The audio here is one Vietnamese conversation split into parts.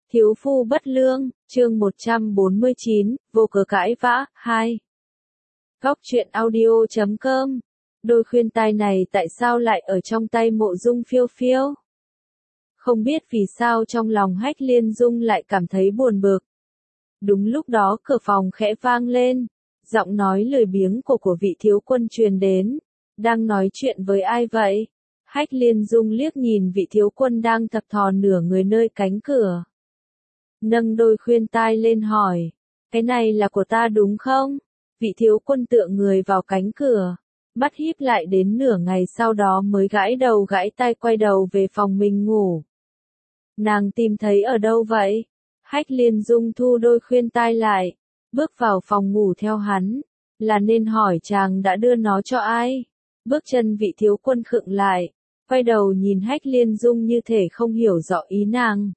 Thiếu phu bất lương, chương 149, vô cớ cãi vã, 2. Góc truyện audio.com. Đôi khuyên tai này tại sao lại ở trong tay Mộ Dung Phiêu Phiêu? Không biết vì sao trong lòng Hách Liên Dung lại cảm thấy buồn bực. Đúng lúc đó cửa phòng khẽ vang lên, giọng nói lười biếng của vị thiếu quân truyền đến. Đang nói chuyện với ai vậy? Hách Liên Dung liếc nhìn vị thiếu quân đang thập thò nửa người nơi cánh cửa. Nâng đôi khuyên tai lên hỏi, cái này là của ta đúng không? Vị thiếu quân tựa người vào cánh cửa, mắt híp lại đến nửa ngày sau đó mới gãi đầu gãi tai quay đầu về phòng mình ngủ. Nàng tìm thấy ở đâu vậy? Hách Liên Dung thu đôi khuyên tai lại, bước vào phòng ngủ theo hắn, là nên hỏi chàng đã đưa nó cho ai? Bước chân vị thiếu quân khựng lại, quay đầu nhìn Hách Liên Dung như thể không hiểu rõ ý nàng.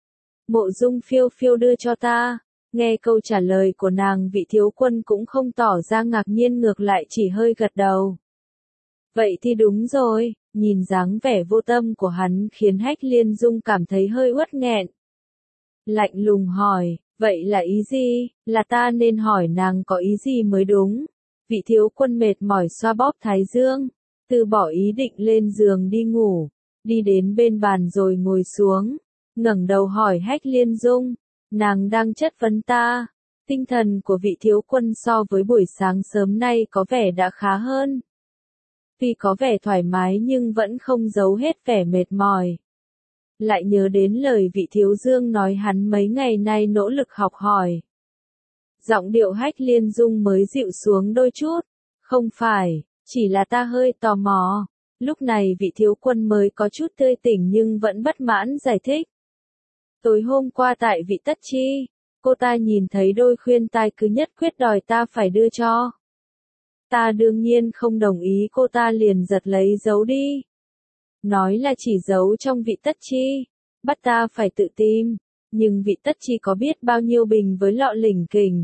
Mộ Dung Phiêu Phiêu đưa cho ta. Nghe câu trả lời của nàng, vị thiếu quân cũng không tỏ ra ngạc nhiên, ngược lại chỉ hơi gật đầu. Vậy thì đúng rồi, nhìn dáng vẻ vô tâm của hắn khiến Hách Liên Dung cảm thấy hơi uất nghẹn. Lạnh lùng hỏi, vậy là ý gì? Là ta nên hỏi nàng có ý gì mới đúng. Vị thiếu quân mệt mỏi xoa bóp thái dương, từ bỏ ý định lên giường đi ngủ, đi đến bên bàn rồi ngồi xuống, ngẩng đầu hỏi Hách Liên Dung, nàng đang chất vấn ta. Tinh thần của vị thiếu quân so với buổi sáng sớm nay có vẻ đã khá hơn. Tuy có vẻ thoải mái nhưng vẫn không giấu hết vẻ mệt mỏi. Lại nhớ đến lời vị thiếu dương nói hắn mấy ngày nay nỗ lực học hỏi. Giọng điệu Hách Liên Dung mới dịu xuống đôi chút. Không phải, chỉ là ta hơi tò mò. Lúc này vị thiếu quân mới có chút tươi tỉnh nhưng vẫn bất mãn giải thích. Tối hôm qua tại vị Tất Chi, cô ta nhìn thấy đôi khuyên tai cứ nhất quyết đòi ta phải đưa cho. Ta đương nhiên không đồng ý, cô ta liền giật lấy giấu đi. Nói là chỉ giấu trong vị Tất Chi, bắt ta phải tự tìm, nhưng vị Tất Chi có biết bao nhiêu bình với lọ lỉnh kỉnh.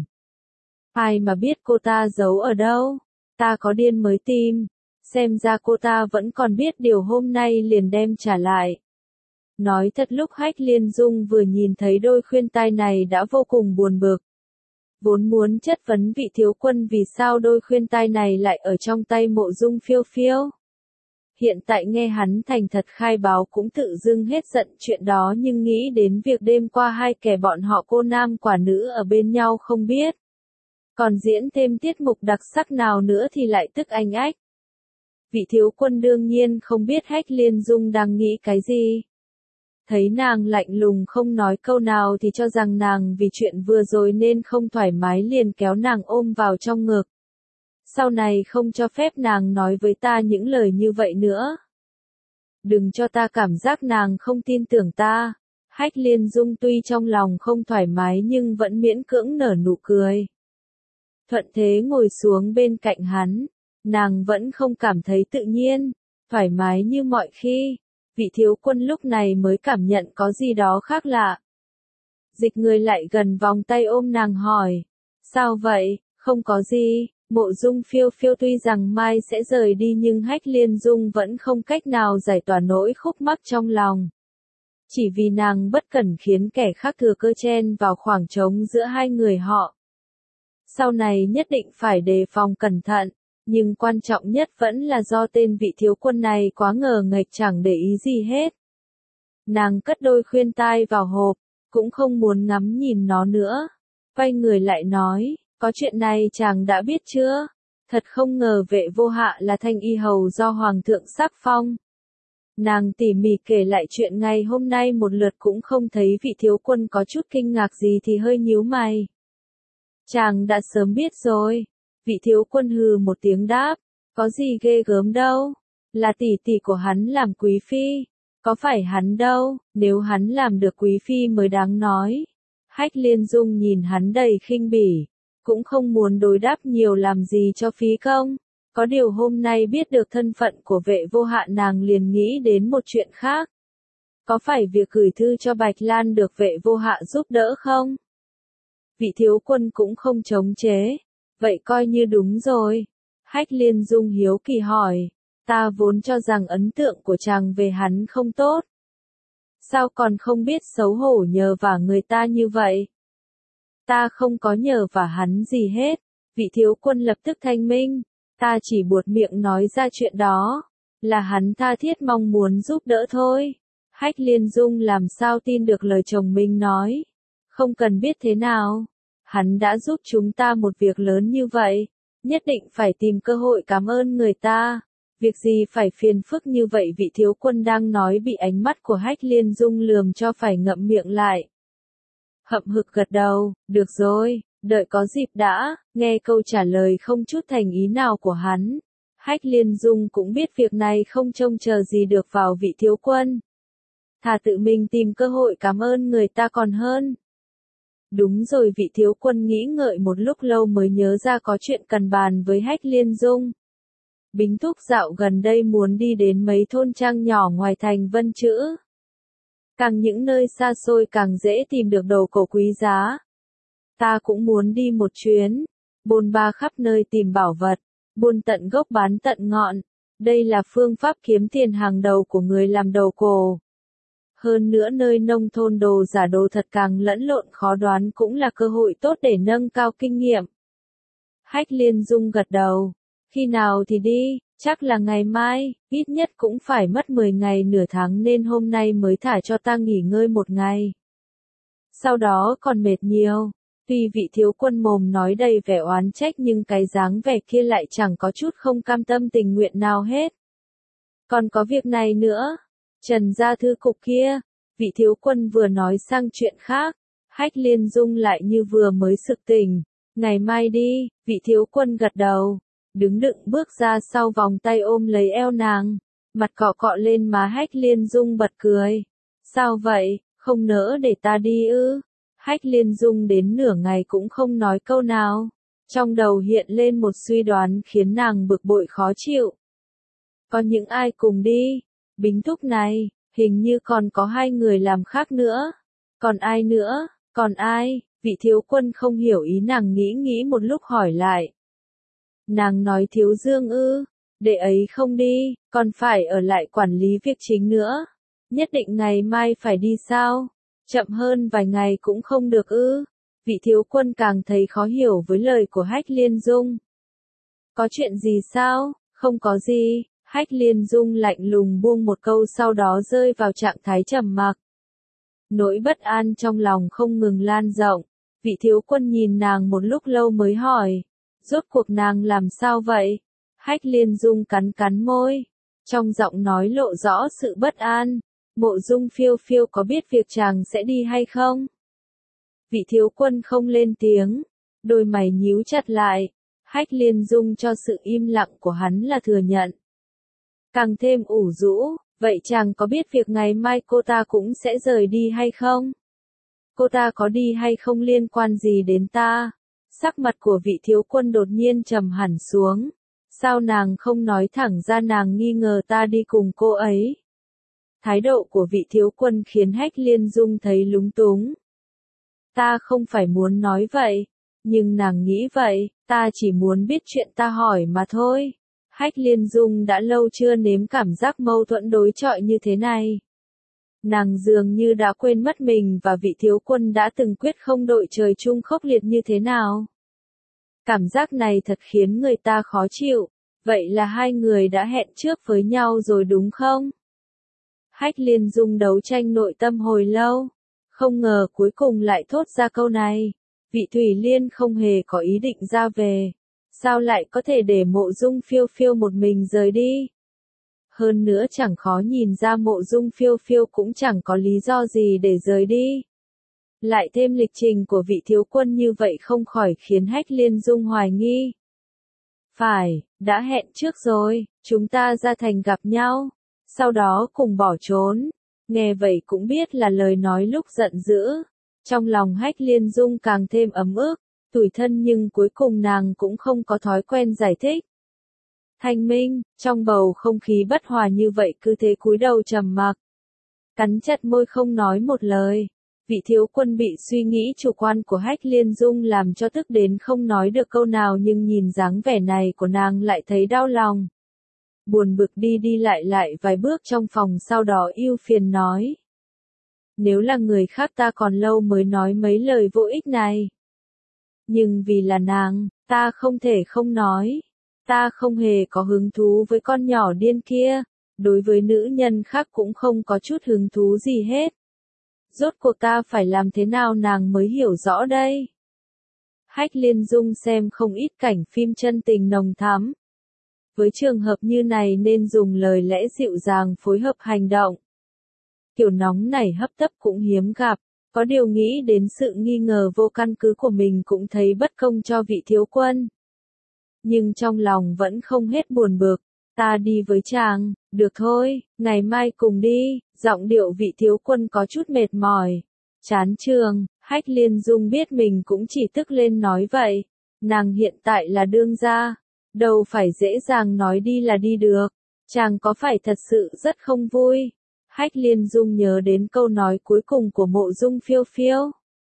Ai mà biết cô ta giấu ở đâu, ta có điên mới tìm, xem ra cô ta vẫn còn biết điều, hôm nay liền đem trả lại. Nói thật lúc Hách Liên Dung vừa nhìn thấy đôi khuyên tai này đã vô cùng buồn bực. Vốn muốn chất vấn vị thiếu quân vì sao đôi khuyên tai này lại ở trong tay Mộ Dung Phiêu Phiêu. Hiện tại nghe hắn thành thật khai báo cũng tự dưng hết giận chuyện đó, nhưng nghĩ đến việc đêm qua hai kẻ bọn họ cô nam quả nữ ở bên nhau không biết. Còn diễn thêm tiết mục đặc sắc nào nữa thì lại tức anh ách. Vị thiếu quân đương nhiên không biết Hách Liên Dung đang nghĩ cái gì. Thấy nàng lạnh lùng không nói câu nào thì cho rằng nàng vì chuyện vừa rồi nên không thoải mái, liền kéo nàng ôm vào trong ngực. Sau này không cho phép nàng nói với ta những lời như vậy nữa. Đừng cho ta cảm giác nàng không tin tưởng ta. Hách Liên Dung tuy trong lòng không thoải mái nhưng vẫn miễn cưỡng nở nụ cười. Thuận thế ngồi xuống bên cạnh hắn, nàng vẫn không cảm thấy tự nhiên, thoải mái như mọi khi. Vị thiếu quân lúc này mới cảm nhận có gì đó khác lạ. Dịch người lại gần vòng tay ôm nàng hỏi. Sao vậy? Không có gì. Mộ Dung Phiêu Phiêu tuy rằng mai sẽ rời đi nhưng Hách Liên Dung vẫn không cách nào giải tỏa nỗi khúc mắc trong lòng. Chỉ vì nàng bất cẩn khiến kẻ khác thừa cơ chen vào khoảng trống giữa hai người họ. Sau này nhất định phải đề phòng cẩn thận. Nhưng quan trọng nhất vẫn là do tên vị thiếu quân này quá ngờ nghệch, chẳng để ý gì hết. Nàng cất đôi khuyên tai vào hộp, cũng không muốn ngắm nhìn nó nữa. Quay người lại nói, có chuyện này chàng đã biết chưa? Thật không ngờ Vệ Vô Hạ là thanh y hầu do Hoàng thượng sắc phong. Nàng tỉ mỉ kể lại chuyện ngày hôm nay một lượt, cũng không thấy vị thiếu quân có chút kinh ngạc gì thì hơi nhíu mày. Chàng đã sớm biết rồi. Vị thiếu quân hừ một tiếng đáp, có gì ghê gớm đâu, là tỷ tỷ của hắn làm quý phi, có phải hắn đâu, nếu hắn làm được quý phi mới đáng nói. Hách Liên Dung nhìn hắn đầy khinh bỉ, cũng không muốn đối đáp nhiều làm gì cho phí công. Có điều hôm nay biết được thân phận của Vệ Vô Hạ, nàng liền nghĩ đến một chuyện khác. Có phải việc gửi thư cho Bạch Lan được Vệ Vô Hạ giúp đỡ không? Vị thiếu quân cũng không chống chế. Vậy coi như đúng rồi. Hách Liên Dung hiếu kỳ hỏi, ta vốn cho rằng ấn tượng của chàng về hắn không tốt. Sao còn không biết xấu hổ nhờ vả người ta như vậy? Ta không có nhờ vả hắn gì hết. Vị thiếu quân lập tức thanh minh. Ta chỉ buột miệng nói ra chuyện đó. Là hắn tha thiết mong muốn giúp đỡ thôi. Hách Liên Dung làm sao tin được lời chồng mình nói. Không cần biết thế nào. Hắn đã giúp chúng ta một việc lớn như vậy. Nhất định phải tìm cơ hội cảm ơn người ta. Việc gì phải phiền phức như vậy, vị thiếu quân đang nói bị ánh mắt của Hách Liên Dung lườm cho phải ngậm miệng lại. Hậm hực gật đầu, được rồi, đợi có dịp đã. Nghe câu trả lời không chút thành ý nào của hắn. Hách Liên Dung cũng biết việc này không trông chờ gì được vào vị thiếu quân. Thà tự mình tìm cơ hội cảm ơn người ta còn hơn. Đúng rồi, vị thiếu quân nghĩ ngợi một lúc lâu mới nhớ ra có chuyện cần bàn với Hách Liên Dung. Bính thúc dạo gần đây muốn đi đến mấy thôn trang nhỏ ngoài thành Vân Chữ. Càng những nơi xa xôi càng dễ tìm được đồ cổ quý giá. Ta cũng muốn đi một chuyến, bôn ba khắp nơi tìm bảo vật, buôn tận gốc bán tận ngọn. Đây là phương pháp kiếm tiền hàng đầu của người làm đồ cổ. Hơn nữa nơi nông thôn đồ giả đồ thật càng lẫn lộn khó đoán cũng là cơ hội tốt để nâng cao kinh nghiệm. Hách Liên Dung gật đầu. Khi nào thì đi, chắc là ngày mai, ít nhất cũng phải mất 10 ngày nửa tháng nên hôm nay mới thả cho ta nghỉ ngơi một ngày. Sau đó còn mệt nhiều. Tuy vị thiếu quân mồm nói đầy vẻ oán trách nhưng cái dáng vẻ kia lại chẳng có chút không cam tâm tình nguyện nào hết. Còn có việc này nữa. Trần gia thư cục kia, vị thiếu quân vừa nói sang chuyện khác, Hách Liên Dung lại như vừa mới sực tỉnh. Ngày mai đi, vị thiếu quân gật đầu, đứng đựng bước ra sau vòng tay ôm lấy eo nàng, mặt cọ cọ lên má Hách Liên Dung bật cười. Sao vậy, không nỡ để ta đi ư? Hách Liên Dung đến nửa ngày cũng không nói câu nào, trong đầu hiện lên một suy đoán khiến nàng bực bội khó chịu. Có những ai cùng đi? Bính thúc này, hình như còn có 2 người làm khác nữa. Còn ai nữa? Còn ai? Vị thiếu quân không hiểu ý nàng, nghĩ một lúc hỏi lại. Nàng nói Thiếu Dương ư? Đệ ấy không đi, còn phải ở lại quản lý việc chính nữa. Nhất định ngày mai phải đi sao? Chậm hơn vài ngày cũng không được ư? Vị thiếu quân càng thấy khó hiểu với lời của Hách Liên Dung. Có chuyện gì sao? Không có gì. Hách Liên Dung lạnh lùng buông một câu sau đó rơi vào trạng thái trầm mặc. Nỗi bất an trong lòng không ngừng lan rộng. Vị thiếu quân nhìn nàng một lúc lâu mới hỏi. Rốt cuộc nàng làm sao vậy? Hách Liên Dung cắn cắn môi. Trong giọng nói lộ rõ sự bất an. Mộ Dung Phiêu Phiêu có biết việc chàng sẽ đi hay không? Vị thiếu quân không lên tiếng. Đôi mày nhíu chặt lại. Hách Liên Dung cho sự im lặng của hắn là thừa nhận. Càng thêm ủ rũ, vậy chàng có biết việc ngày mai cô ta cũng sẽ rời đi hay không? Cô ta có đi hay không liên quan gì đến ta? Sắc mặt của vị thiếu quân đột nhiên trầm hẳn xuống. Sao nàng không nói thẳng ra nàng nghi ngờ ta đi cùng cô ấy? Thái độ của vị thiếu quân khiến Hách Liên Dung thấy lúng túng. Ta không phải muốn nói vậy, nhưng nàng nghĩ vậy, ta chỉ muốn biết chuyện ta hỏi mà thôi. Hách Liên Dung đã lâu chưa nếm cảm giác mâu thuẫn đối chọi như thế này. Nàng dường như đã quên mất mình và vị thiếu quân đã từng quyết không đội trời chung khốc liệt như thế nào. Cảm giác này thật khiến người ta khó chịu. Vậy là 2 người đã hẹn trước với nhau rồi đúng không? Hách Liên Dung đấu tranh nội tâm hồi lâu. Không ngờ cuối cùng lại thốt ra câu này. Vị Thủy Liên không hề có ý định ra về. Sao lại có thể để Mộ Dung Phiêu Phiêu một mình rời đi? Hơn nữa chẳng khó nhìn ra Mộ Dung Phiêu Phiêu cũng chẳng có lý do gì để rời đi. Lại thêm lịch trình của vị thiếu quân như vậy không khỏi khiến Hách Liên Dung hoài nghi. Phải, đã hẹn trước rồi, chúng ta ra thành gặp nhau, sau đó cùng bỏ trốn. Nghe vậy cũng biết là lời nói lúc giận dữ. Trong lòng Hách Liên Dung càng thêm ấm ức, tủi thân nhưng cuối cùng nàng cũng không có thói quen giải thích. Thanh minh, trong bầu không khí bất hòa như vậy cứ thế cúi đầu trầm mặc. Cắn chặt môi không nói một lời. Vị thiếu quân bị suy nghĩ chủ quan của Hách Liên Dung làm cho tức đến không nói được câu nào nhưng nhìn dáng vẻ này của nàng lại thấy đau lòng. Buồn bực đi lại vài bước trong phòng sau đó ưu phiền nói. Nếu là người khác ta còn lâu mới nói mấy lời vô ích này. Nhưng vì là nàng, ta không thể không nói. Ta không hề có hứng thú với con nhỏ điên kia, đối với nữ nhân khác cũng không có chút hứng thú gì hết. Rốt cuộc ta phải làm thế nào nàng mới hiểu rõ đây? Hách Liên Dung xem không ít cảnh phim chân tình nồng thắm. Với trường hợp như này nên dùng lời lẽ dịu dàng phối hợp hành động. Kiểu nóng nảy hấp tấp cũng hiếm gặp, có điều nghĩ đến sự nghi ngờ vô căn cứ của mình cũng thấy bất công cho vị thiếu quân. Nhưng trong lòng vẫn không hết buồn bực, ta đi với chàng, được thôi, ngày mai cùng đi, giọng điệu vị thiếu quân có chút mệt mỏi. Chán trường, Hách Liên Dung biết mình cũng chỉ tức lên nói vậy, nàng hiện tại là đương gia, đâu phải dễ dàng nói đi là đi được, chàng có phải thật sự rất không vui. Hách Liên Dung nhớ đến câu nói cuối cùng của Mộ Dung Phiêu Phiêu.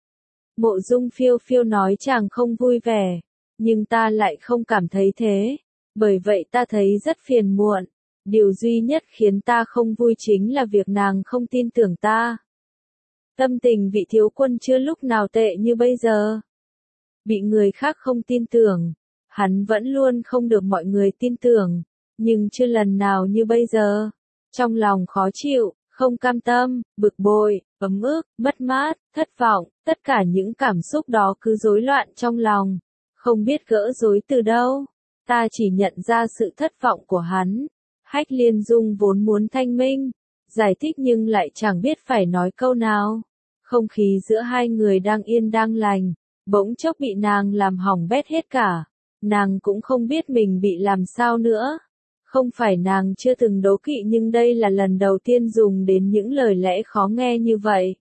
Mộ Dung Phiêu Phiêu nói chàng không vui vẻ, nhưng ta lại không cảm thấy thế, bởi vậy ta thấy rất phiền muộn. Điều duy nhất khiến ta không vui chính là việc nàng không tin tưởng ta. Tâm tình vị thiếu quân chưa lúc nào tệ như bây giờ. Bị người khác không tin tưởng, hắn vẫn luôn không được mọi người tin tưởng, nhưng chưa lần nào như bây giờ. Trong lòng khó chịu, không cam tâm, bực bội, ấm ức, mất mát, thất vọng, tất cả những cảm xúc đó cứ rối loạn trong lòng, không biết gỡ rối từ đâu. Ta chỉ nhận ra sự thất vọng của hắn. Hách Liên Dung vốn muốn thanh minh, giải thích nhưng lại chẳng biết phải nói câu nào. Không khí giữa hai người đang yên đang lành, bỗng chốc bị nàng làm hỏng bét hết cả. Nàng cũng không biết mình bị làm sao nữa. Không phải nàng chưa từng đố kỵ nhưng đây là lần đầu tiên dùng đến những lời lẽ khó nghe như vậy.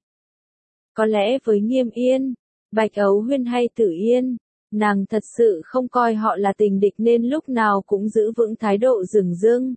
Có lẽ với Nghiêm Yên, Bạch Ấu Huyên hay Tử Yên, nàng thật sự không coi họ là tình địch nên lúc nào cũng giữ vững thái độ dửng dưng.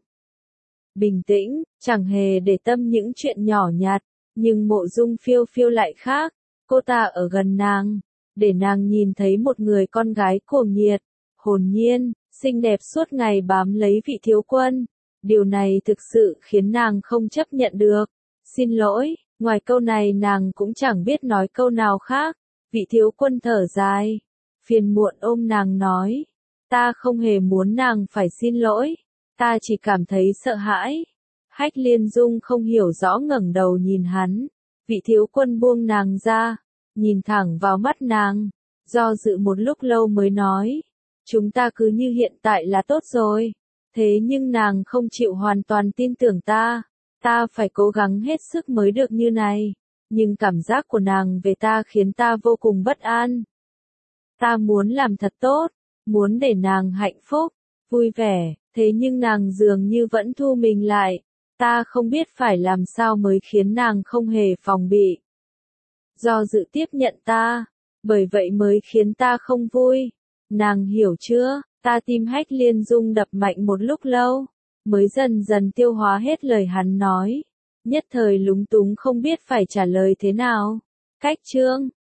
Bình tĩnh, chẳng hề để tâm những chuyện nhỏ nhặt, nhưng Mộ Dung Phiêu Phiêu lại khác, cô ta ở gần nàng, để nàng nhìn thấy một người con gái cuồng nhiệt, hồn nhiên, xinh đẹp suốt ngày bám lấy vị thiếu quân. Điều này thực sự khiến nàng không chấp nhận được. Xin lỗi, ngoài câu này nàng cũng chẳng biết nói câu nào khác. Vị thiếu quân thở dài, phiền muộn ôm nàng nói, ta không hề muốn nàng phải xin lỗi, ta chỉ cảm thấy sợ hãi. Hách Liên Dung không hiểu rõ ngẩng đầu nhìn hắn, vị thiếu quân buông nàng ra, nhìn thẳng vào mắt nàng, do dự một lúc lâu mới nói, chúng ta cứ như hiện tại là tốt rồi. Thế nhưng nàng không chịu hoàn toàn tin tưởng ta phải cố gắng hết sức mới được như này, nhưng cảm giác của nàng về ta khiến ta vô cùng bất an. Ta muốn làm thật tốt, muốn để nàng hạnh phúc, vui vẻ, thế nhưng nàng dường như vẫn thu mình lại, ta không biết phải làm sao mới khiến nàng không hề phòng bị. Do dự tiếp nhận ta, bởi vậy mới khiến ta không vui. Nàng hiểu chưa? Ta tim Hách Liên Dung đập mạnh một lúc lâu, mới dần dần tiêu hóa hết lời hắn nói. Nhất thời lúng túng không biết phải trả lời thế nào. Cách chương